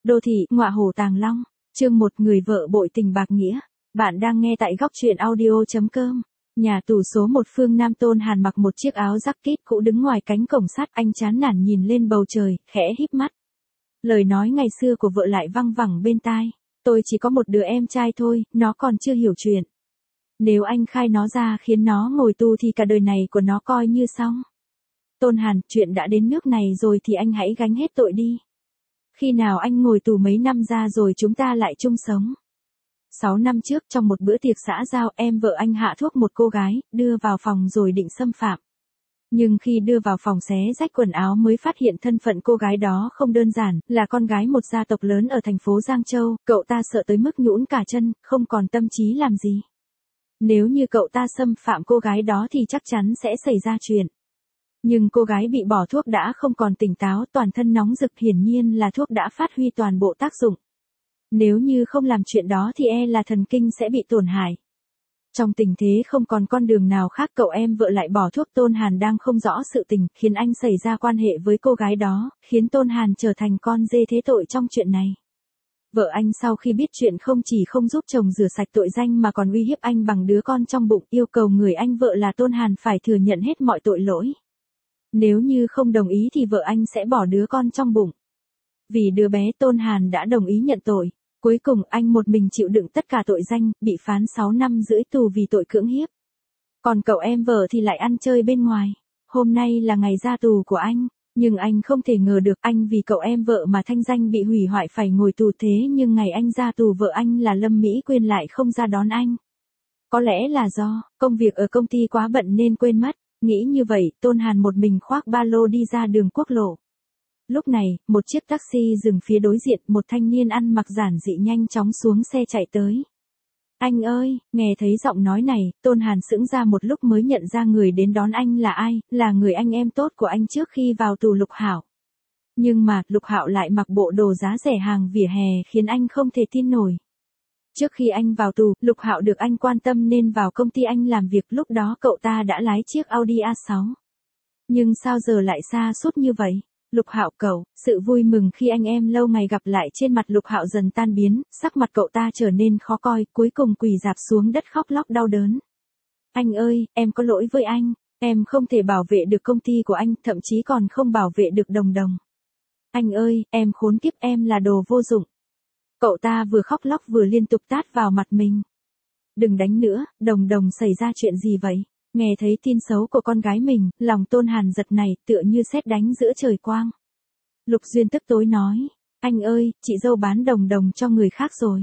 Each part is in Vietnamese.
Đô thị, ngọa hổ tàng long, chương 1 người vợ bội tình bạc nghĩa. Bạn đang nghe tại góc truyện audio.com. Nhà tù số 1 Phương Nam Tôn Hàn mặc một chiếc áo jacket cũ đứng ngoài cánh cổng sắt, anh chán nản nhìn lên bầu trời, khẽ híp mắt. Lời nói ngày xưa của vợ lại văng vẳng bên tai. Tôi chỉ có một đứa em trai thôi, nó còn chưa hiểu chuyện. Nếu anh khai nó ra khiến nó ngồi tù thì cả đời này của nó coi như xong. Tôn Hàn, chuyện đã đến nước này rồi thì anh hãy gánh hết tội đi. Khi nào anh ngồi tù mấy năm ra rồi chúng ta lại chung sống. 6 năm trước trong một bữa tiệc xã giao, em vợ anh hạ thuốc một cô gái, đưa vào phòng rồi định xâm phạm. Nhưng khi đưa vào phòng xé rách quần áo mới phát hiện thân phận cô gái đó không đơn giản, là con gái một gia tộc lớn ở thành phố Giang Châu. Cậu ta sợ tới mức nhũn cả chân, không còn tâm trí làm gì. Nếu như cậu ta xâm phạm cô gái đó thì chắc chắn sẽ xảy ra chuyện. Nhưng cô gái bị bỏ thuốc đã không còn tỉnh táo, toàn thân nóng rực, hiển nhiên là thuốc đã phát huy toàn bộ tác dụng. Nếu như không làm chuyện đó thì là thần kinh sẽ bị tổn hại. Trong tình thế không còn con đường nào khác, cậu em vợ lại bỏ thuốc. Tôn Hàn đang không rõ sự tình, khiến anh xảy ra quan hệ với cô gái đó, khiến Tôn Hàn trở thành con dê thế tội trong chuyện này. Vợ anh sau khi biết chuyện không chỉ không giúp chồng rửa sạch tội danh mà còn uy hiếp anh bằng đứa con trong bụng, yêu cầu người anh vợ là Tôn Hàn phải thừa nhận hết mọi tội lỗi. Nếu như không đồng ý thì vợ anh sẽ bỏ đứa con trong bụng. Vì đứa bé, Tôn Hàn đã đồng ý nhận tội. Cuối cùng anh một mình chịu đựng tất cả tội danh, bị phán 6 năm rưỡi tù vì tội cưỡng hiếp. Còn cậu em vợ thì lại ăn chơi bên ngoài. Hôm nay là ngày ra tù của anh, nhưng anh không thể ngờ được anh vì cậu em vợ mà thanh danh bị hủy hoại phải ngồi tù. Thế nhưng ngày anh ra tù vợ anh là Lâm Mỹ Quyên lại không ra đón anh. Có lẽ là do công việc ở công ty quá bận nên quên mất. Nghĩ như vậy, Tôn Hàn một mình khoác ba lô đi ra đường quốc lộ. Lúc này, một chiếc taxi dừng phía đối diện, một thanh niên ăn mặc giản dị nhanh chóng xuống xe chạy tới. Anh ơi, nghe thấy giọng nói này, Tôn Hàn sững ra một lúc mới nhận ra người đến đón anh là ai, là người anh em tốt của anh trước khi vào tù, Lục Hạo. Nhưng mà, Lục Hạo lại mặc bộ đồ giá rẻ hàng vỉa hè khiến anh không thể tin nổi. Trước khi anh vào tù, Lục Hạo được anh quan tâm nên vào công ty anh làm việc, lúc đó cậu ta đã lái chiếc Audi A6. Nhưng sao giờ lại xa sút như vậy? Lục Hạo cậu, sự vui mừng khi anh em lâu ngày gặp lại trên mặt Lục Hạo dần tan biến, sắc mặt cậu ta trở nên khó coi, cuối cùng quỳ rạp xuống đất khóc lóc đau đớn. Anh ơi, em có lỗi với anh, em không thể bảo vệ được công ty của anh, thậm chí còn không bảo vệ được Đồng Đồng. Anh ơi, em khốn kiếp, em là đồ vô dụng. Cậu ta vừa khóc lóc vừa liên tục tát vào mặt mình. Đừng đánh nữa, Đồng Đồng xảy ra chuyện gì vậy? Nghe thấy tin xấu của con gái mình, lòng Tôn Hàn giật này, tựa như sét đánh giữa trời quang. Lục Duyên tức tối nói, anh ơi, chị dâu bán Đồng Đồng cho người khác rồi.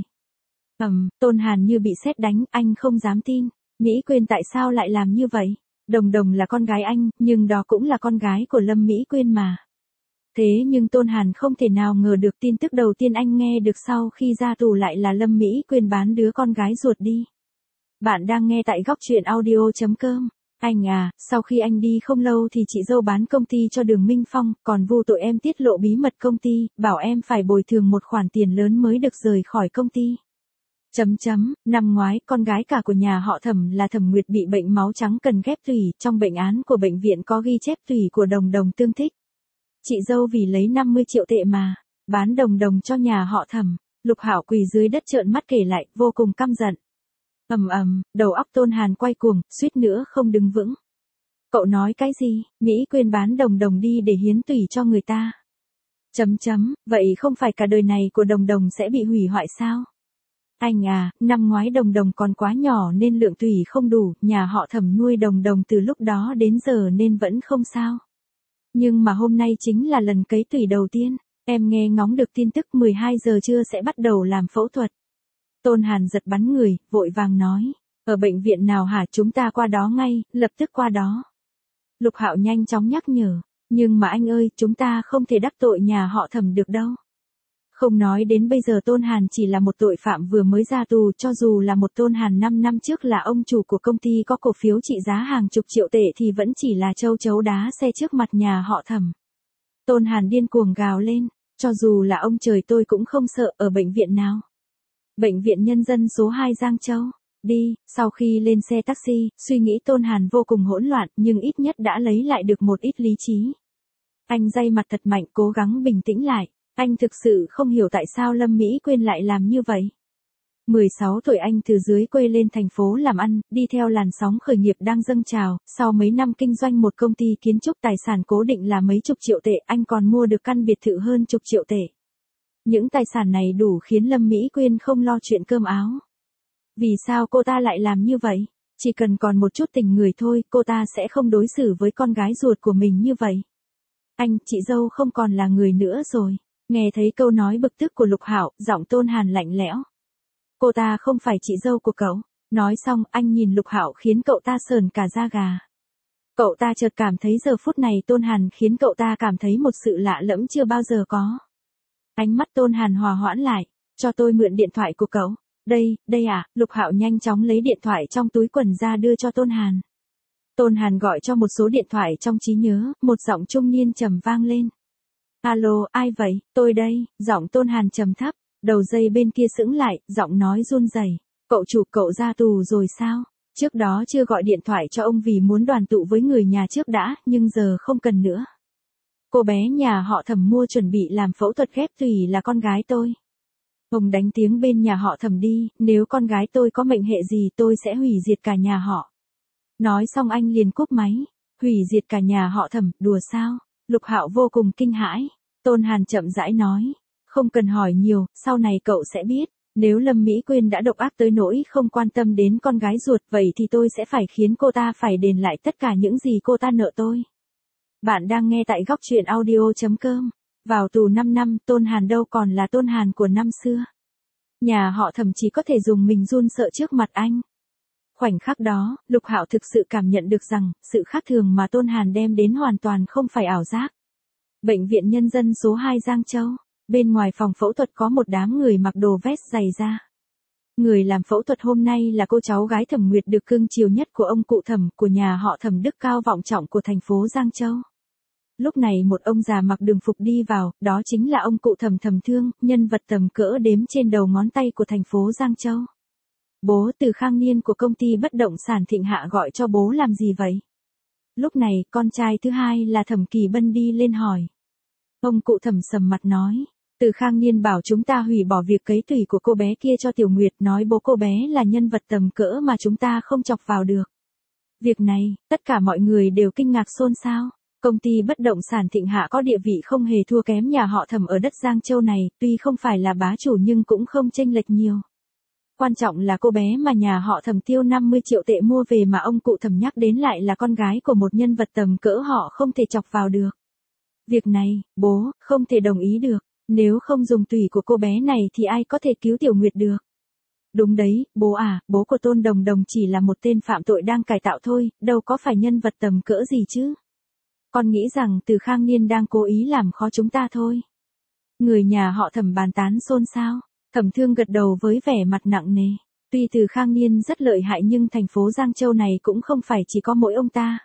Tôn Hàn như bị sét đánh, anh không dám tin. Mỹ Quyên tại sao lại làm như vậy? Đồng Đồng là con gái anh, nhưng đó cũng là con gái của Lâm Mỹ Quyên mà. Thế nhưng Tôn Hàn không thể nào ngờ được tin tức đầu tiên anh nghe được sau khi ra tù lại là Lâm Mỹ Quyên bán đứa con gái ruột đi. Bạn đang nghe tại góc truyện audio.com. Anh à, sau khi anh đi không lâu thì chị dâu bán công ty cho Đường Minh Phong, còn vu tội em tiết lộ bí mật công ty, bảo em phải bồi thường một khoản tiền lớn mới được rời khỏi công ty. Năm ngoái, con gái cả của nhà họ Thẩm là Thẩm Nguyệt bị bệnh máu trắng cần ghép tủy, trong bệnh án của bệnh viện có ghi chép tủy của Đồng Đồng tương thích. Chị dâu vì lấy 50 triệu tệ mà bán Đồng Đồng cho nhà họ Thẩm. Lục Hạo quỳ dưới đất trợn mắt kể lại, vô cùng căm giận. Đầu óc Tôn Hàn quay cuồng, suýt nữa không đứng vững. Cậu nói cái gì? Mỹ Quyên bán Đồng Đồng đi để hiến tủy cho người ta. Vậy không phải cả đời này của Đồng Đồng sẽ bị hủy hoại sao? Anh à, năm ngoái Đồng Đồng còn quá nhỏ nên lượng tủy không đủ, nhà họ Thẩm nuôi Đồng Đồng từ lúc đó đến giờ nên vẫn không sao. Nhưng mà hôm nay chính là lần cấy tủy đầu tiên, em nghe ngóng được tin tức 12 giờ trưa sẽ bắt đầu làm phẫu thuật. Tôn Hàn giật bắn người, vội vàng nói, ở bệnh viện nào hả? Chúng ta qua đó ngay, lập tức qua đó. Lục Hạo nhanh chóng nhắc nhở, nhưng mà anh ơi, chúng ta không thể đắc tội nhà họ Thẩm được đâu. Không nói đến bây giờ Tôn Hàn chỉ là một tội phạm vừa mới ra tù, cho dù là một Tôn Hàn 5 năm trước là ông chủ của công ty có cổ phiếu trị giá hàng chục triệu tệ thì vẫn chỉ là châu chấu đá xe trước mặt nhà họ Thẩm. Tôn Hàn điên cuồng gào lên, cho dù là ông trời tôi cũng không sợ. Ở bệnh viện nào? Bệnh viện Nhân dân số 2 Giang Châu. Đi. Sau khi lên xe taxi, suy nghĩ Tôn Hàn vô cùng hỗn loạn, nhưng ít nhất đã lấy lại được một ít lý trí. Anh day mặt thật mạnh, cố gắng bình tĩnh lại. Anh thực sự không hiểu tại sao Lâm Mỹ Quyên lại làm như vậy. 16 tuổi anh từ dưới quê lên thành phố làm ăn, đi theo làn sóng khởi nghiệp đang dâng trào, sau mấy năm kinh doanh một công ty kiến trúc tài sản cố định là mấy chục triệu tệ, anh còn mua được căn biệt thự hơn chục triệu tệ. Những tài sản này đủ khiến Lâm Mỹ Quyên không lo chuyện cơm áo. Vì sao cô ta lại làm như vậy? Chỉ cần còn một chút tình người thôi, cô ta sẽ không đối xử với con gái ruột của mình như vậy. Anh, chị dâu không còn là người nữa rồi. Nghe thấy câu nói bực tức của Lục Hạo, giọng Tôn Hàn lạnh lẽo. Cô ta không phải chị dâu của cậu. Nói xong, anh nhìn Lục Hạo khiến cậu ta sờn cả da gà. Cậu ta chợt cảm thấy giờ phút này Tôn Hàn khiến cậu ta cảm thấy một sự lạ lẫm chưa bao giờ có. Ánh mắt Tôn Hàn hòa hoãn lại. Cho tôi mượn điện thoại của cậu. Đây à, Lục Hạo nhanh chóng lấy điện thoại trong túi quần ra đưa cho Tôn Hàn. Tôn Hàn gọi cho một số điện thoại trong trí nhớ, một giọng trung niên trầm vang lên. Alo, ai vậy? Tôi đây, giọng Tôn Hàn trầm thấp, đầu dây bên kia sững lại, giọng nói run rẩy. Cậu chủ, cậu ra tù rồi sao? Trước đó chưa gọi điện thoại cho ông vì muốn đoàn tụ với người nhà trước đã, nhưng giờ không cần nữa. Cô bé nhà họ Thẩm mua chuẩn bị làm phẫu thuật ghép tủy là con gái tôi. Ông đánh tiếng bên nhà họ Thẩm đi, nếu con gái tôi có mệnh hệ gì tôi sẽ hủy diệt cả nhà họ. Nói xong anh liền cúp máy. Hủy diệt cả nhà họ Thẩm, đùa sao? Lục Hạo vô cùng kinh hãi. Tôn Hàn chậm rãi nói. Không cần hỏi nhiều, sau này cậu sẽ biết. Nếu Lâm Mỹ Quyên đã độc ác tới nỗi không quan tâm đến con gái ruột, vậy thì tôi sẽ phải khiến cô ta phải đền lại tất cả những gì cô ta nợ tôi. Bạn đang nghe tại góc truyện audio.com. Vào tù 5 năm, Tôn Hàn đâu còn là Tôn Hàn của năm xưa. Nhà họ Thẩm chỉ có thể dùng mình run sợ trước mặt anh. Khoảnh khắc đó, Lục Hạo thực sự cảm nhận được rằng, sự khác thường mà Tôn Hàn đem đến hoàn toàn không phải ảo giác. Bệnh viện Nhân dân số 2 Giang Châu. Bên ngoài phòng phẫu thuật có một đám người mặc đồ vest dày da. Người làm phẫu thuật hôm nay là cô cháu gái Thẩm Nguyệt được cưng chiều nhất của ông cụ Thẩm của nhà họ Thẩm đức cao vọng trọng của thành phố Giang Châu. Lúc này một ông già mặc đường phục đi vào, đó chính là ông cụ Thẩm Thẩm Thương, nhân vật tầm cỡ đếm trên đầu ngón tay của thành phố Giang Châu. Bố Từ Khang Niên của công ty bất động sản Thịnh Hạ gọi cho bố làm gì vậy? Lúc này, con trai thứ hai là Thẩm Kỳ Bân đi lên hỏi. Ông cụ Thẩm sầm mặt nói. Từ Khang Niên bảo chúng ta hủy bỏ việc cấy tủy của cô bé kia cho Tiểu Nguyệt, nói bố cô bé là nhân vật tầm cỡ mà chúng ta không chọc vào được. Việc này, tất cả mọi người đều kinh ngạc xôn xao. Công ty bất động sản Thịnh Hạ có địa vị không hề thua kém nhà họ Thẩm ở đất Giang Châu này, tuy không phải là bá chủ nhưng cũng không chênh lệch nhiều. Quan trọng là cô bé mà nhà họ Thẩm tiêu 50 triệu tệ mua về mà ông cụ Thẩm nhắc đến lại là con gái của một nhân vật tầm cỡ họ không thể chọc vào được. Việc này, bố, không thể đồng ý được. Nếu không dùng tủy của cô bé này thì ai có thể cứu Tiểu Nguyệt được. Đúng đấy, bố à, bố của Tôn Đồng Đồng chỉ là một tên phạm tội đang cải tạo thôi, đâu có phải nhân vật tầm cỡ gì chứ. Con nghĩ rằng Từ Khang Niên đang cố ý làm khó chúng ta thôi. Người nhà họ Thẩm bàn tán xôn xao. Thẩm Thương gật đầu với vẻ mặt nặng nề. Tuy Từ Khang Niên rất lợi hại nhưng thành phố Giang Châu này cũng không phải chỉ có mỗi ông ta.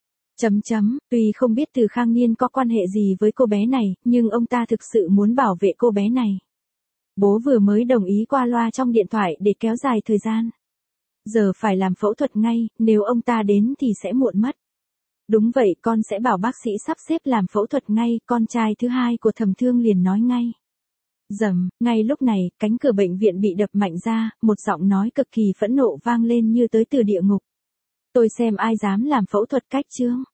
Tuy không biết Từ Khang Niên có quan hệ gì với cô bé này, nhưng ông ta thực sự muốn bảo vệ cô bé này. Bố vừa mới đồng ý qua loa trong điện thoại để kéo dài thời gian. Giờ phải làm phẫu thuật ngay, nếu ông ta đến thì sẽ muộn mất. Đúng vậy, con sẽ bảo bác sĩ sắp xếp làm phẫu thuật ngay, con trai thứ hai của Thẩm Thương liền nói ngay. Rầm, ngay lúc này, cánh cửa bệnh viện bị đập mạnh ra, một giọng nói cực kỳ phẫn nộ vang lên như tới từ địa ngục. Tôi xem ai dám làm phẫu thuật cách Trương.